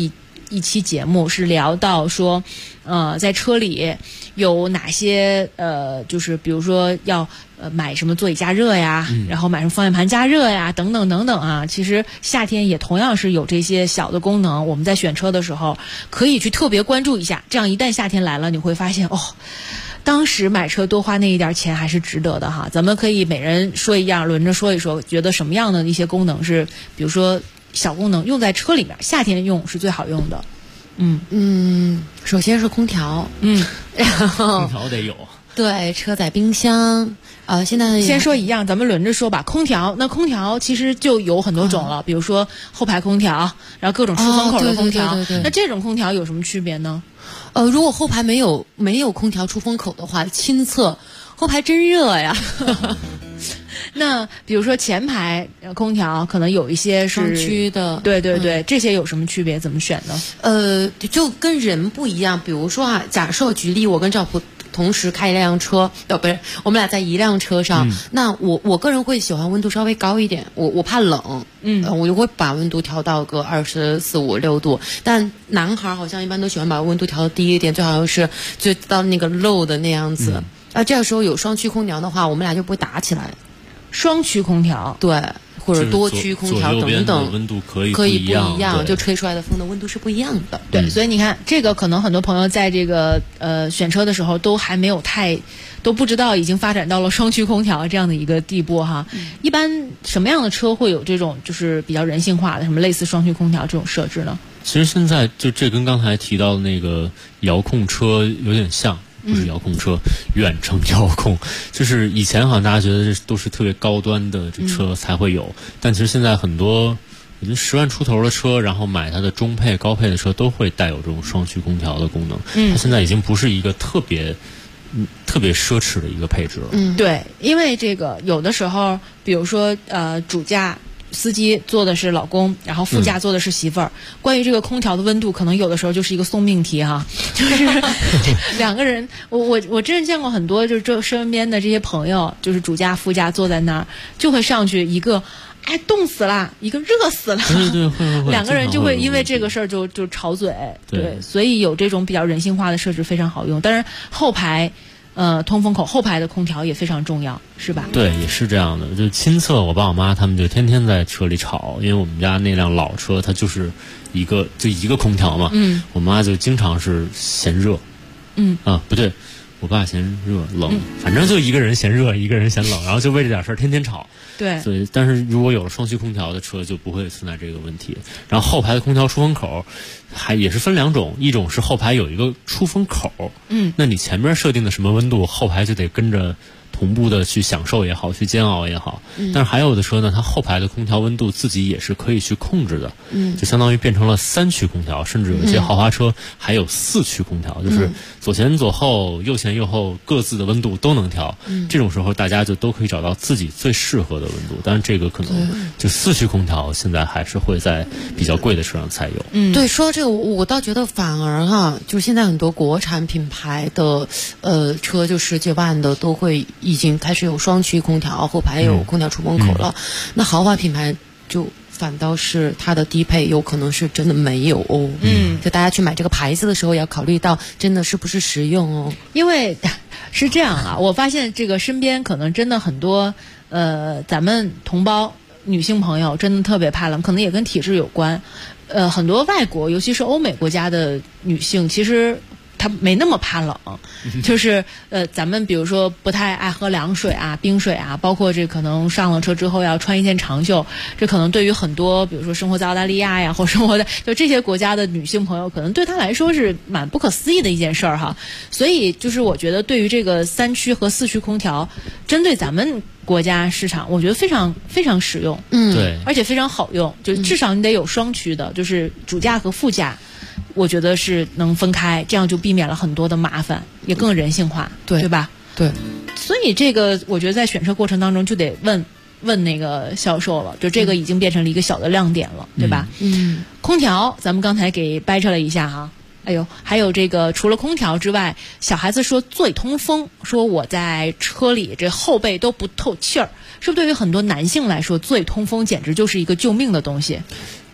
一期节目，是聊到说，在车里有哪些就是比如说要买什么座椅加热呀，然后买什么方向盘加热呀，等等等等啊。其实夏天也同样是有这些小的功能，我们在选车的时候可以去特别关注一下。这样一旦夏天来了，你会发现当时买车多花那一点钱还是值得的哈。咱们可以每人说一样，轮着说一说，觉得什么样的一些功能是，比如说小功能用在车里面，夏天用是最好用的。 首先是空调，然后空调得有。 对，车载冰箱，现在先说一样，咱们轮着说吧。空调其实就有很多种了，比如说后排空调，然后各种出风口的空调。 对。 那这种空调有什么区别呢？ 如果后排没有空调出风口的话，亲测后排真热呀。 那比如说前排空调可能有一些是双区的， 对，这些有什么区别？怎么选呢？ 就跟人不一样。比如说假设举例，我跟赵普同时开一辆车，不是，我们俩在一辆车上。那我个人会喜欢温度稍微高一点，我怕冷，我就会把温度调到个24、25、6度。但男孩好像一般都喜欢把温度调到低一点，最好是就到那个 low 的那样子。这个时候有双区空调的话，我们俩就不会打起来。 双区空调， 对，或者多区空调等等， 温度可以不一样，就吹出来的风的温度是不一样的。 对，所以你看，这个可能很多朋友在这个选车的时候都还没有都不知道已经发展到了双区空调这样的一个地步哈。一般什么样的车会有这种就是比较人性化的，什么类似双区空调这种设置呢？ 其实现在就这跟刚才提到的那个遥控车有点像。不是遥控车，远程遥控，就是以前好像大家觉得这都是特别高端的这车才会有，但其实现在很多我觉得10万出头的车，然后买它的中配、高配的车都会带有这种双区空调的功能。它现在已经不是一个特别奢侈的一个配置了。 对，因为这个有的时候，比如说主驾司机坐的是老公，然后副驾坐的是媳妇儿。关于这个空调的温度，可能有的时候就是一个送命题哈，就是两个人，我真是见过很多，就是这身边的这些朋友，就是主驾副驾坐在那儿，就会上去一个。冻死了，一个热死了， 对，会两个人就会因为这个事儿就吵嘴，对，所以有这种比较人性化的设置非常好用。当然后排通风口后排的空调也非常重要，是吧？ 对，也是这样的。就亲测我爸我妈他们就天天在车里吵，因为我们家那辆老车它就是一个空调嘛，我妈就经常是嫌热，不对，我爸嫌热冷，反正就一个人嫌热，一个人嫌冷，然后就为这点事儿天天吵。 对， 所以但是如果有了双区空调的车，就不会存在这个问题。然后后排的空调出风口也是分两种，一种是后排有一个出风口，那你前面设定的什么温度，后排就得跟着同步的去享受也好，去煎熬也好。但是还有的车呢，它后排的空调温度自己也是可以去控制的，就相当于变成了3区空调，甚至有一些豪华车还有4区空调，就是左前左后、右前右后各自的温度都能调。这种时候大家就都可以找到自己最适合的温度。当然这个可能就4区空调现在还是会在比较贵的车上才有。 对，说到这个我倒觉得反而就是现在很多国产品牌的车就10几万的都会已经开始有双区空调，后排有空调出风口了。那豪华品牌就反倒是它的低配有可能是真的没有哦。就大家去买这个牌子的时候也要考虑到真的是不是实用哦。 因为是这样啊，我发现这个身边可能真的很多咱们同胞女性朋友真的特别怕冷，可能也跟体质有关。很多外国尤其是欧美国家的女性其实他没那么怕冷，就是咱们比如说不太爱喝凉水啊、冰水啊，包括这可能上了车之后要穿一件长袖，这可能对于很多比如说生活在澳大利亚呀或生活在就这些国家的女性朋友，可能对她来说是蛮不可思议的一件事儿哈。所以就是我觉得对于这个3区和4区空调，针对咱们国家市场，我觉得非常非常实用， 对， 而且非常好用，就至少你得有双区的，就是主驾和副驾。我觉得是能分开，这样就避免了很多的麻烦，也更人性化，对吧？ 对， 所以这个我觉得在选车过程当中就得问那个销售了，就这个已经变成了一个小的亮点了，对吧？空调咱们刚才给掰扯了一下哈。还有这个除了空调之外，小孩子说座椅通风，说我在车里这后背都不透气儿，是不是对于很多男性来说，座椅通风简直就是一个救命的东西？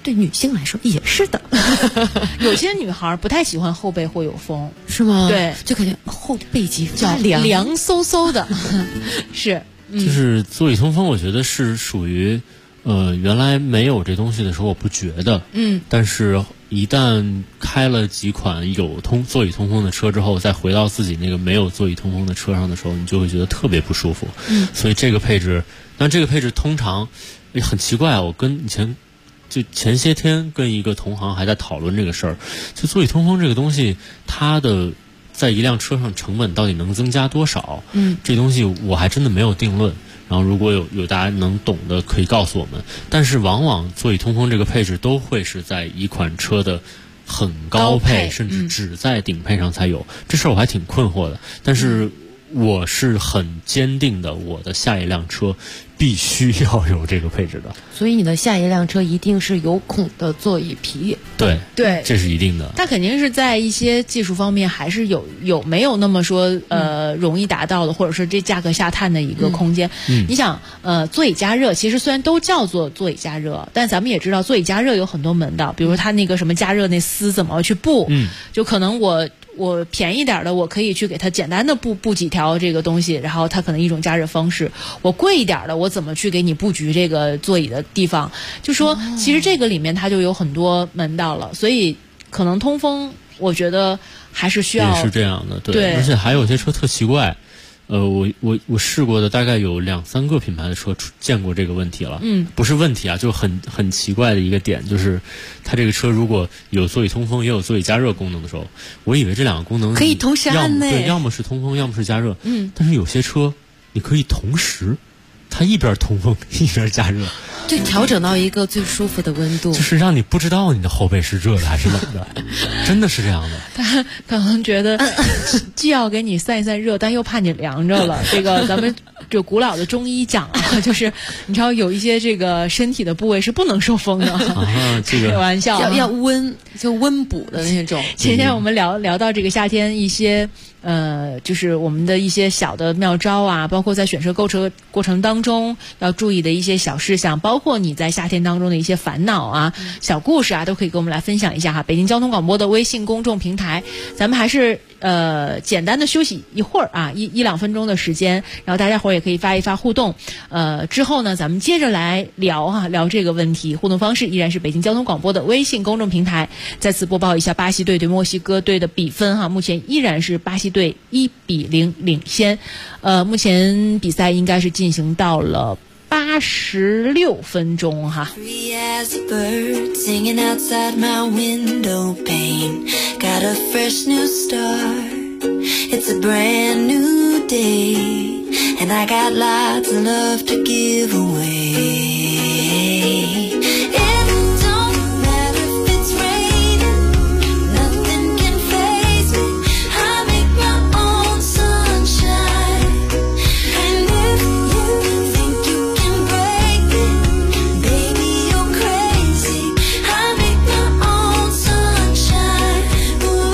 对女性来说也是的。 有些女孩不太喜欢后背会有风， 是吗？ 对， 就感觉后背脊叫凉飕飕的。是， 就是座椅通风，我觉得是属于原来没有这东西的时候我不觉得，但是一旦开了几款有座椅通风的车之后，再回到自己那个没有座椅通风的车上的时候，你就会觉得特别不舒服。所以这个配置，但这个配置通常很奇怪，我跟前些天跟一个同行还在讨论这个事儿，就座椅通风这个东西，它的在一辆车上成本到底能增加多少？这东西我还真的没有定论。然后如果有大家能懂的可以告诉我们，但是往往座椅通风这个配置都会是在一款车的很高配，甚至只在顶配上才有，这事儿我还挺困惑的。但是我是很坚定的，我的下一辆车必须要有这个配置的。 所以你的下一辆车一定是有孔的座椅皮。 对，这是一定的。 它肯定是在一些技术方面还是有没有那么说容易达到的，或者是这价格下探的一个空间。你想座椅加热，其实虽然都叫做座椅加热，但咱们也知道座椅加热有很多门道，比如它那个什么加热那丝怎么去布，就可能我便宜点的，我可以去给它简单的布几条这个东西，然后它可能一种加热方式。我贵一点的，我怎么去给你布局这个座椅的地方？就说其实这个里面它就有很多门道了，所以可能通风，我觉得还是需要。 也是这样的，对。而且还有些车特奇怪。我试过的大概有2-3个品牌的车见过这个问题了。不是问题啊，就很奇怪的一个点，就是它这个车如果有座椅通风也有座椅加热功能的时候，我以为这两个功能可以同时按呢， 对，要么是通风，要么是加热。但是有些车你可以同时，它一边通风一边加热， 就调整到一个最舒服的温度， 就是让你不知道你的后背是热的还是冷的。真的是这样的。 他可能觉得既要给你散一散热，但又怕你凉着了。这个咱们就古老的中医讲啊，就是你知道有一些这个身体的部位是不能受风的。这个开玩笑， 要温补的那种。 前天我们聊到这个夏天一些就是我们的一些小的妙招啊，包括在选车购车过程当中要注意的一些小事项，包括你在夏天当中的一些烦恼啊、小故事啊，都可以跟我们来分享一下哈。北京交通广播的微信公众平台，咱们还是简单的休息一会儿啊，1-2分钟的时间，然后大家伙儿也可以发一发互动。之后呢，咱们接着来聊这个问题。互动方式依然是北京交通广播的微信公众平台。再次播报一下巴西队对墨西哥队的比分哈，目前依然是巴西队1-0领先。目前比赛应该是进行到了86分钟哈。 It's a brand new day, and I got lots of love to give away. It don't matter if it's raining, nothing can faze me. I make my own sunshine, and if you think you can break me, baby you're crazy. I make my own sunshine. Ooh,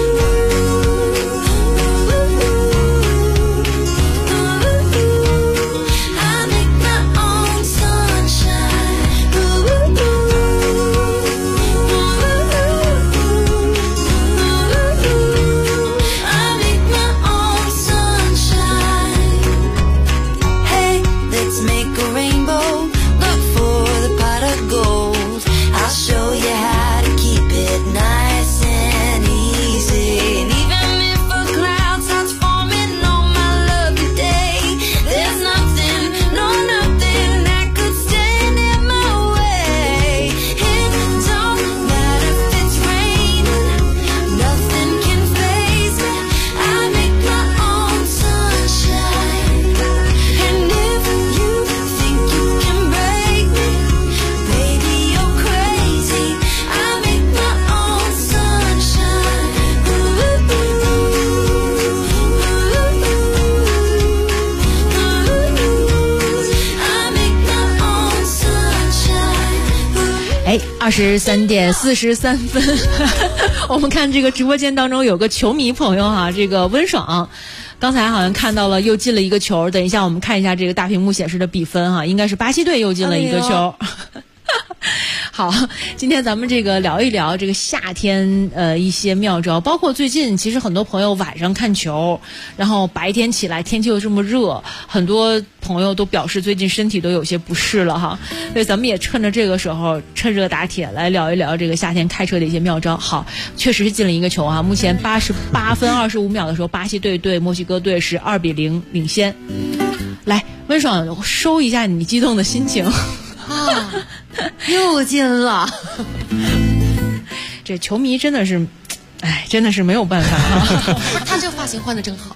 23点43分，我们看这个直播间当中有个球迷朋友哈，这个温爽，刚才好像看到了又进了一个球，等一下我们看一下这个大屏幕显示的比分哈，应该是巴西队又进了一个球。 好，今天咱们这个聊一聊这个夏天一些妙招，包括最近其实很多朋友晚上看球，然后白天起来天气又这么热，很多朋友都表示最近身体都有些不适了哈。所以咱们也趁着这个时候趁热打铁来聊一聊这个夏天开车的一些妙招。好，确实是进了一个球啊，目前88分25秒的时候，巴西队对墨西哥队是2-0领先。来，温爽收一下你激动的心情。 啊，又进了！ 这球迷真的是，哎，真的是没有办法啊！ 不是，他这个发型换的真好。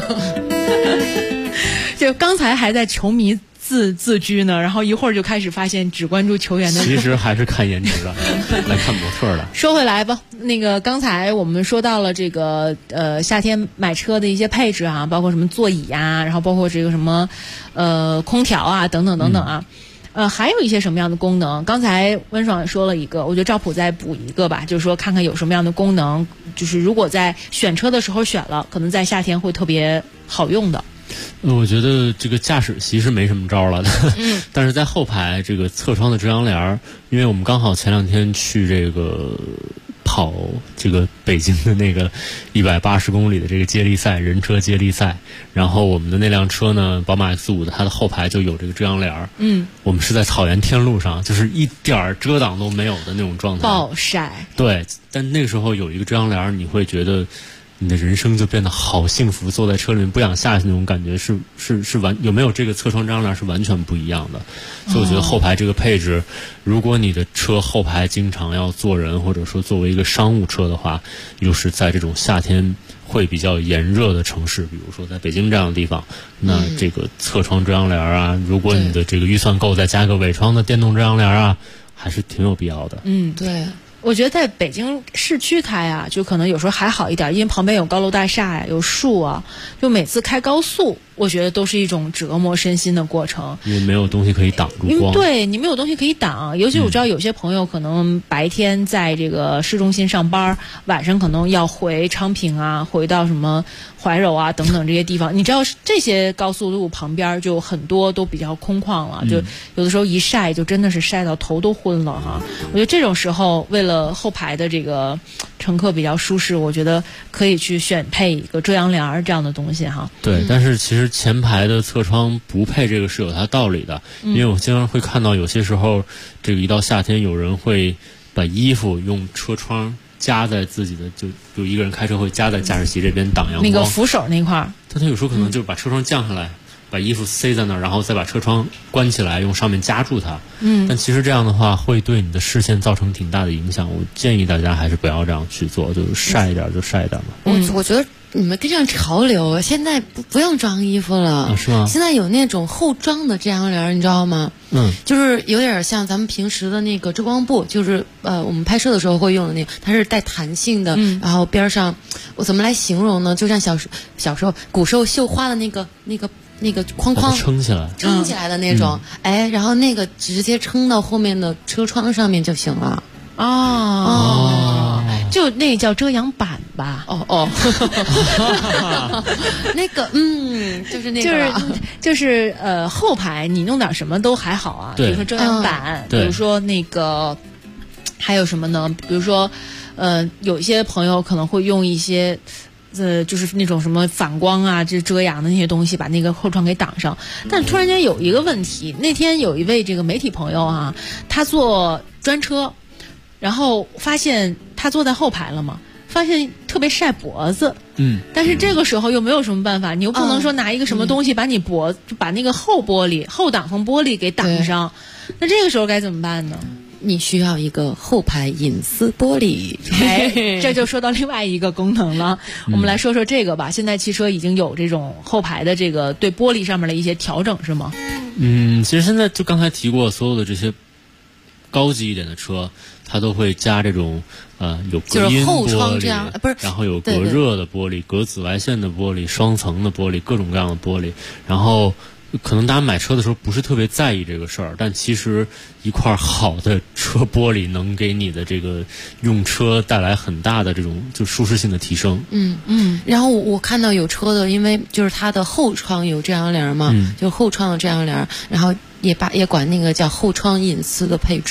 就刚才还在球迷自居呢，然后一会儿就开始发现只关注球员的。 其实还是看颜值的，来看模特的。 说回来吧，那个刚才我们说到了这个夏天买车的一些配置啊，包括什么座椅啊，然后包括这个什么空调啊等等等等啊。还有一些什么样的功能？刚才温爽说了一个，我觉得赵普再补一个吧，就是说看看有什么样的功能，就是如果在选车的时候选了，可能在夏天会特别好用的。 我觉得这个驾驶席是没什么招了的，但是在后排这个侧窗的遮阳帘，因为我们刚好前2天去这个跑这个北京的那个180公里的这个接力赛，人车接力赛，然后我们的那辆车呢，宝马 X5 的，它的后排就有这个遮阳帘。我们是在草原天路上，就是一点遮挡都没有的那种状态， 暴晒。 对，但那个时候有一个遮阳帘，你会觉得你的人生就变得好幸福，坐在车里面不想下去那种感觉是有没有这个侧窗遮阳帘是完全不一样的。所以我觉得后排这个配置，如果你的车后排经常要坐人，或者说作为一个商务车的话，又是在这种夏天会比较炎热的城市，比如说在北京这样的地方，那这个侧窗遮阳帘啊，如果你的这个预算够，再加个尾窗的电动遮阳帘啊，还是挺有必要的。 对。 我觉得在北京市区开啊，就可能有时候还好一点，因为旁边有高楼大厦呀，有树啊，就每次开高速，我觉得都是一种折磨身心的过程， 因为没有东西可以挡住光。 对，你没有东西可以挡，尤其我知道有些朋友可能白天在这个市中心上班，晚上可能要回昌平啊，回到什么怀柔啊等等这些地方，你知道这些高速路旁边就很多都比较空旷了，就有的时候一晒就真的是晒到头都昏了哈。我觉得这种时候为了后排的这个乘客比较舒适，我觉得可以去选配一个遮阳帘这样的东西哈。 对，但是其实前排的侧窗不配这个是有它道理的，因为我经常会看到有些时候，这个一到夏天有人会把衣服用车窗夹在自己的，就有一个人开车会夹在驾驶席这边挡阳光， 那个扶手那块儿， 但他有时候可能就把车窗降下来，把衣服塞在那儿，然后再把车窗关起来，用上面夹住它。但其实这样的话会对你的视线造成挺大的影响。我建议大家还是不要这样去做，就是晒一点就晒一点嘛。 我觉得你们跟上潮流，现在不用装衣服了， 是吗？ 现在有那种后装的遮阳帘，你知道吗？就是有点像咱们平时的那个遮光布，就是我们拍摄的时候会用的那个，它是带弹性的，然后边上我怎么来形容呢？就像小时候古时候绣花的那个框框撑起来的那种，然后那个直接撑到后面的车窗上面就行了。 就那叫遮阳板吧？ 那个就是那个， 就是后排你弄点什么都还好啊，比如说遮阳板，比如说那个还有什么呢？比如说有一些朋友可能会用一些。就是那种什么反光啊，这遮阳的那些东西，把那个后窗给挡上。但突然间有一个问题，那天有一位这个媒体朋友啊，他坐专车，然后发现他坐在后排了嘛，发现特别晒脖子。但是这个时候又没有什么办法，你又不能说拿一个什么东西把你把那个后挡风玻璃给挡上，那这个时候该怎么办呢？ 你需要一个后排隐私玻璃。 这就说到另外一个功能了。我们来说说这个吧。现在汽车已经有这种后排的这个对玻璃上面的一些调整，是吗？ 其实现在就刚才提过，所有的这些高级一点的车，它都会加这种有隔音玻璃，然后有隔热的玻璃、隔紫外线的玻璃、双层的玻璃，各种各样的玻璃，然后。可能大家买车的时候不是特别在意这个事儿，但其实一块好的车玻璃能给你的这个用车带来很大的这种就舒适性的提升。 然后我看到有车的，因为就是它的后窗有遮阳帘嘛，就后窗的遮阳帘，然后也管那个叫后窗隐私的配置。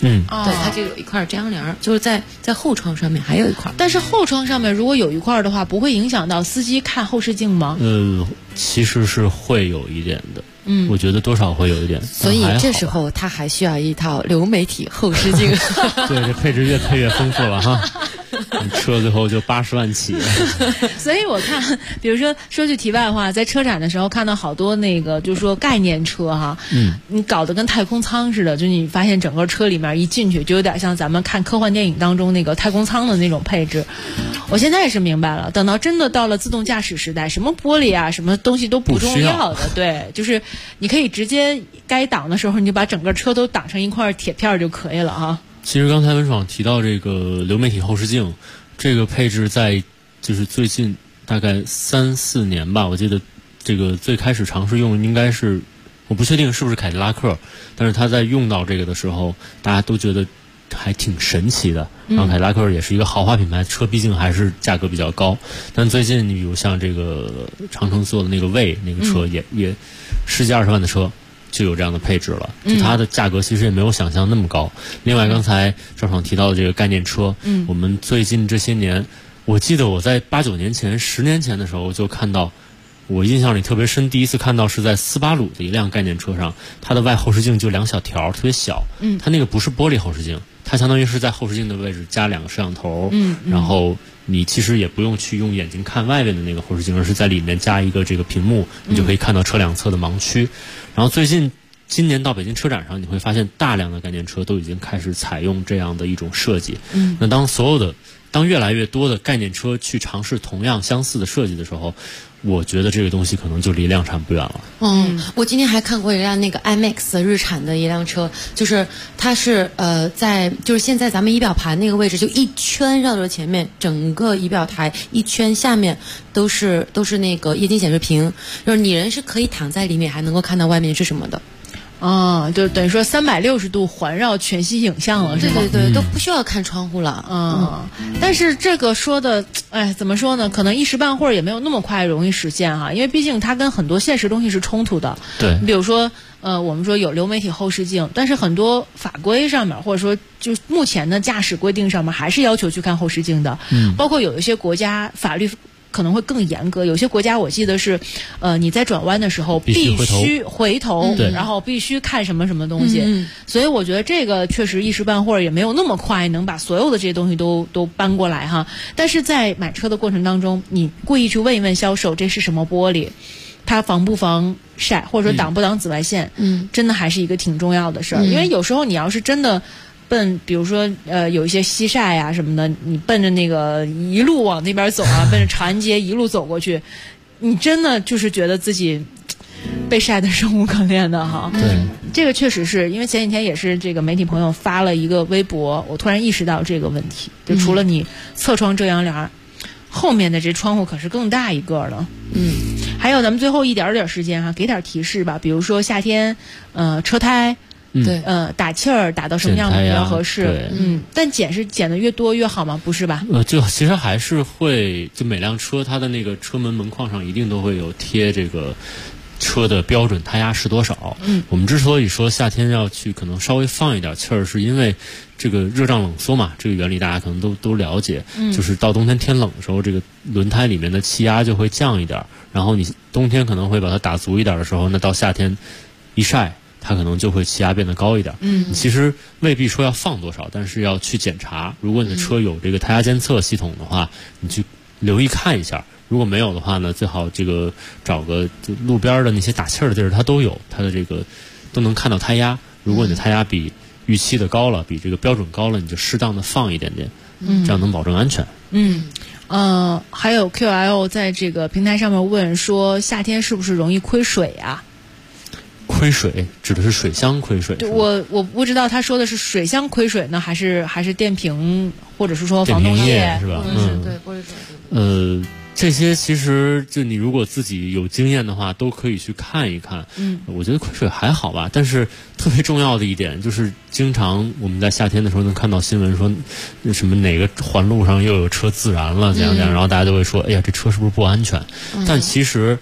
对， 它就有一块遮阳帘，就是在后窗上面还有一块。 但是后窗上面如果有一块的话，不会影响到司机看后视镜吗？ 其实是会有一点的。我觉得多少会有一点。 所以这时候他还需要一套流媒体后视镜。 对，这配置越配越丰富了哈。车最后就80万起。 所以我看，比如说句题外话，在车展的时候看到好多那个就是说概念车哈，你搞得跟太空舱似的，就你发现整个车里面一进去就有点像咱们看科幻电影当中那个太空舱的那种配置。我现在也是明白了，等到真的到了自动驾驶时代，什么玻璃啊，什么东西都不重要的，对，就是你可以直接该挡的时候你就把整个车都挡成一块铁片就可以了哈。 其实刚才文爽提到这个流媒体后视镜，这个配置在就是最近大概3-4年吧，我记得这个最开始尝试用应该是，我不确定是不是凯迪拉克，但是他在用到这个的时候，大家都觉得还挺神奇的。然后凯迪拉克也是一个豪华品牌，车毕竟还是价格比较高。但最近你比如像这个长城做的那个魏那个车也10几20万的车。就有这样的配置了，就它的价格其实也没有想象那么高。另外，刚才赵爽提到的这个概念车，我们最近这些年，我记得我在8、9年前、10年前的时候就看到，我印象里特别深，第一次看到是在斯巴鲁的一辆概念车上，它的外后视镜就2小条，特别小，它那个不是玻璃后视镜，它相当于是在后视镜的位置加2个摄像头，然后你其实也不用去用眼睛看外面的那个后视镜，而是在里面加一个这个屏幕，你就可以看到车两侧的盲区。然后今年到北京车展上，你会发现大量的概念车都已经开始采用这样的一种设计。那当越来越多的概念车去尝试同样相似的设计的时候，我觉得这个东西可能就离量产不远了。 我今天还看过一辆那个 IMAX 日产的一辆车，就是它是就是现在咱们仪表盘那个位置，就一圈绕着前面，整个仪表台一圈下面都是那个液晶显示屏，就是你人是可以躺在里面还能够看到外面是什么的。 就等于说360度环绕全息影像了，是吗？ 对，都不需要看窗户了。 但是这个说的，怎么说呢？可能一时半会儿也没有那么快容易实现哈，因为毕竟它跟很多现实东西是冲突的。 对， 比如说，我们说有流媒体后视镜，但是很多法规上面，或者说就目前的驾驶规定上面，还是要求去看后视镜的。包括有一些国家法律可能会更严格，有些国家我记得是，你在转弯的时候必须回头，然后必须看什么什么东西。所以我觉得这个确实一时半会儿也没有那么快能把所有的这些东西都搬过来哈。但是在买车的过程当中，你故意去问一问销售这是什么玻璃，它防不防晒，或者说挡不挡紫外线，真的还是一个挺重要的事儿。因为有时候你要是真的比如说有一些西晒呀什么的，你奔着那个一路往那边走啊，奔着长安街一路走过去，你真的就是觉得自己被晒得生无可恋的哈。 对， 这个确实是因为前几天也是这个媒体朋友发了一个微博，我突然意识到这个问题，就除了你侧窗遮阳帘，后面的这窗户可是更大一个了。还有咱们最后一点时间哈，给点提示吧，比如说夏天车胎。 对， 打气儿打到什么样比较合适？但减的越多越好吗？不是吧？ 就其实还是会，就每辆车它的那个车门门框上一定都会有贴这个车的标准胎压是多少。我们之所以说夏天要去可能稍微放一点气儿，是因为这个热胀冷缩嘛，这个原理大家可能都了解。就是到冬天天冷的时候，这个轮胎里面的气压就会降一点，然后你冬天可能会把它打足一点的时候，那到夏天一晒，它可能就会气压变得高一点。其实未必说要放多少，但是要去检查。如果你的车有这个胎压监测系统的话，你去留意看一下。如果没有的话呢，最好这个找个就路边的那些打气儿的地儿，它都有，它的这个都能看到胎压。如果你的胎压比预期的高了，比这个标准高了，你就适当的放一点点，这样能保证安全。 还有 QL 在这个平台上面问说，夏天是不是容易亏水啊？ 亏水指的是水箱亏水。 我不知道他说的是水箱亏水呢，还是电瓶，或者是说防冻液是吧？ 对，玻璃水。 这些其实就你如果自己有经验的话，都可以去看一看。我觉得亏水还好吧，但是特别重要的一点就是，经常我们在夏天的时候能看到新闻说，什么哪个环路上又有车自燃了，怎样怎样，然后大家就会说，哎呀，这车是不是不安全？但其实。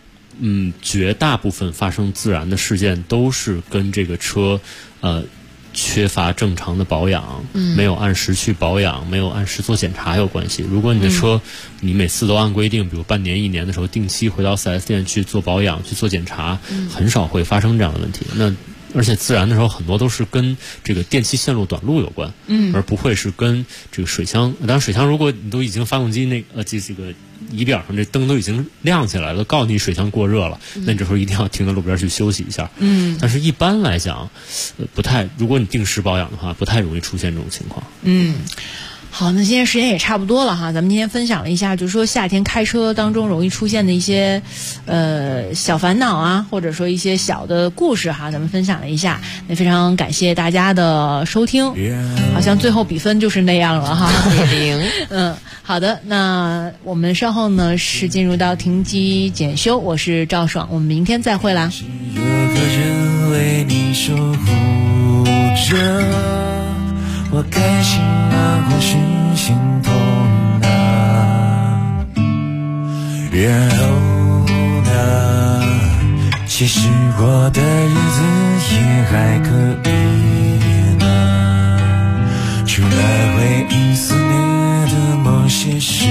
绝大部分发生自燃的事件都是跟这个车， 缺乏正常的保养，没有按时去保养，没有按时做检查有关系。如果你的车你每次都按规定，比如半年1年的时候定期回到 4S 店去做保养去做检查，很少会发生这样的问题。那而且自燃的时候很多都是跟这个电气线路短路有关，而不会是跟这个水箱。当然水箱如果你都已经发动机这个仪表上这灯都已经亮起来了，告诉你水箱过热了，那你这时候一定要停在路边去休息一下。但是一般来讲，不太，如果你定时保养的话，不太容易出现这种情况。 好，那今天时间也差不多了哈，咱们今天分享了一下，就是说夏天开车当中容易出现的一些小烦恼啊，或者说一些小的故事哈，咱们分享了一下。那非常感谢大家的收听，好像最后比分就是那样了哈，0-0。好的，那我们稍后呢是进入到停机检修，我是赵爽，我们明天再会啦。 有个人为你守护着，我开心啊，或是心痛啊，然后呢，其实我的日子也还可以呢，除了回忆思念的某些时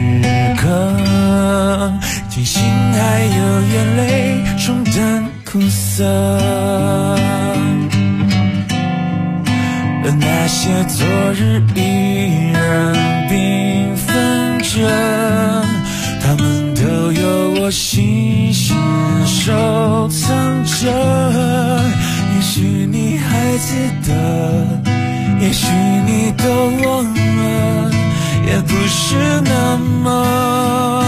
刻，庆幸还有眼泪冲淡苦涩，而那些昨日依然缤纷着，他们都有我细心收藏着。也许你还记得，也许你都忘了，也不是那么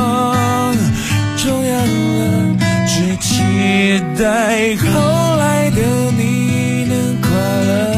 重要了，只期待后来的你能快乐，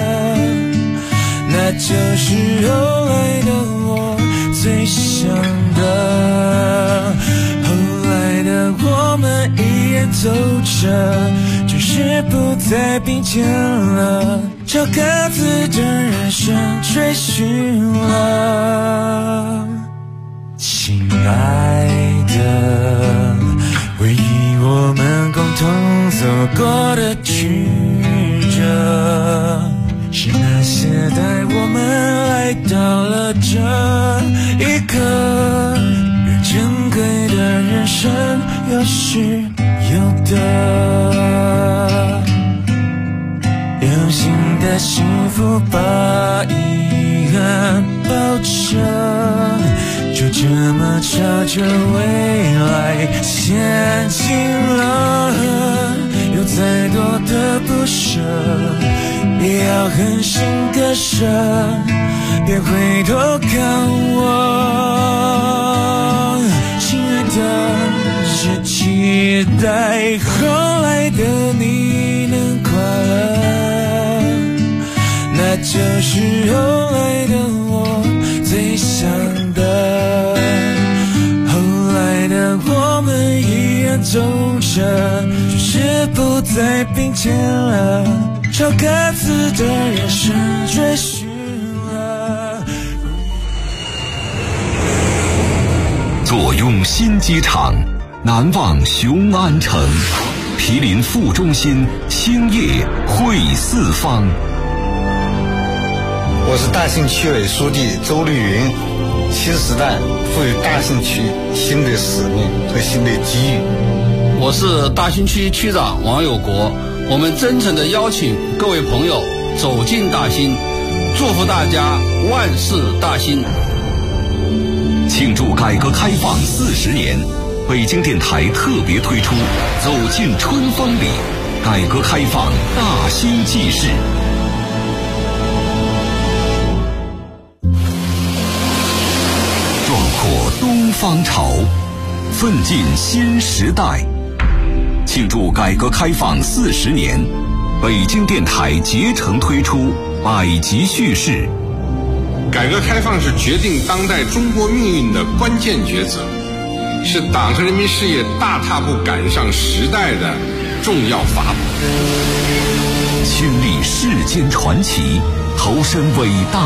那就是后来的我最想的。后来的我们依然走着，只是不再并肩了，朝各自的人生追寻了。亲爱的，回忆我们共同走过的曲折，是那些带我们来到了这一刻，让珍贵的人生有失有得，有新的幸福把遗憾抱着，就这么朝着未来前进了。有再多的不舍，也要狠心割舍，别回头看我，亲爱的，只期待后来的你能快乐，那就是后来的我最想的。后来的我们依然走着，只是不再并肩了，朝各自的人生追寻了。 坐拥新机场，难忘雄安城，毗邻副中心，兴业汇四方。 我是大兴区委书记周绿云。新时代赋予大兴区新的使命和新的机遇。 我是大兴区区长王有国，我们真诚地邀请各位朋友走进大兴，祝福大家万事大兴。 庆祝改革开放40年，北京电台特别推出走进春风里，改革开放大兴纪事。壮阔东方潮，奋进新时代。庆祝改革开放40年，北京电台竭诚推出百集叙事。 改革开放是决定当代中国命运的关键抉择，是党和人民事业大踏步赶上时代的重要法宝。 亲历世间传奇，投身伟大